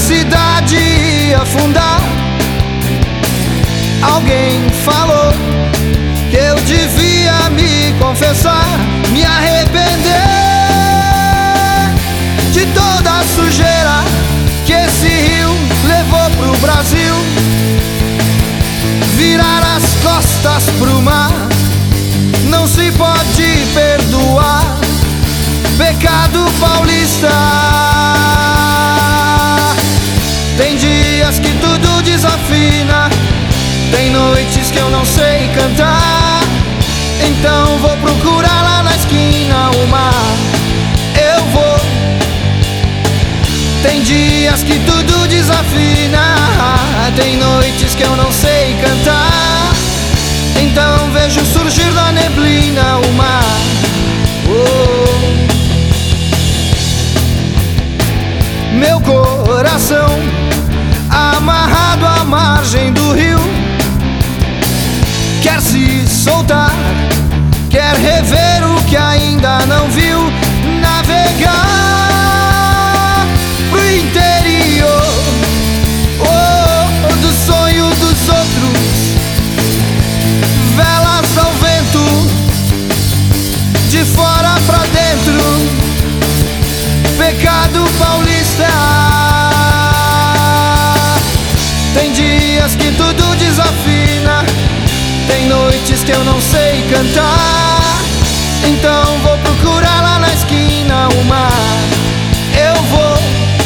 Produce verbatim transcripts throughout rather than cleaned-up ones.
cidade ia afundar. Alguém falou que eu devia me confessar, me arrepender de toda a sujeira que esse rio levou pro Brasil. Virar as costas pro mar não se pode perdoar. Pecado paulista. Tem dias que tudo desafina, tem noites que eu não sei cantar. Então vou procurar lá na esquina o mar. Eu vou. Tem dias que tudo desafina, tem noites que eu não sei cantar. Então vejo surgir na neblina o mar. Oh. Meu coração amarrado à margem do rio quer se soltar, quer rever o que ainda não viu. Navegar pro interior, oh, do sonho dos outros. Velas ao vento, de fora pra dentro. Pecado paulista. Tem dias que tudo desafina, tem noites que eu não sei cantar. Então vou procurar lá na esquina o mar. Eu vou.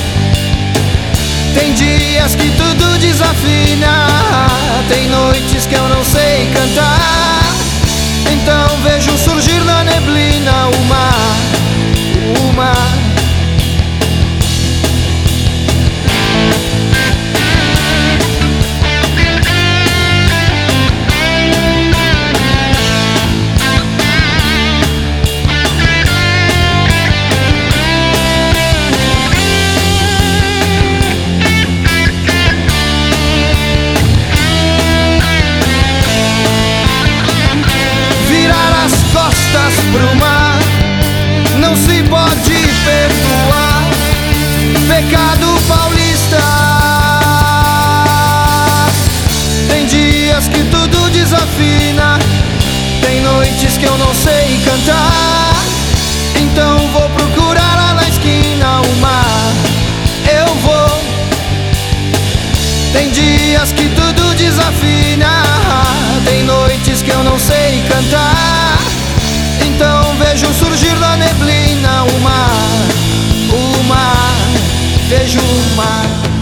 Tem dias que tudo desafina, tem noites que eu não sei cantar. Então vejo surgir na neblina o mar. O mar. Costas pro mar não se pode perdoar. Pecado paulista. Tem dias que tudo desafina, tem noites que eu não sei cantar. Então vou procurar lá na esquina o mar. Eu vou. Tem dias que tudo desafina, tem noites que eu não sei cantar. Então vejo surgir na neblina o mar. O mar, vejo o mar.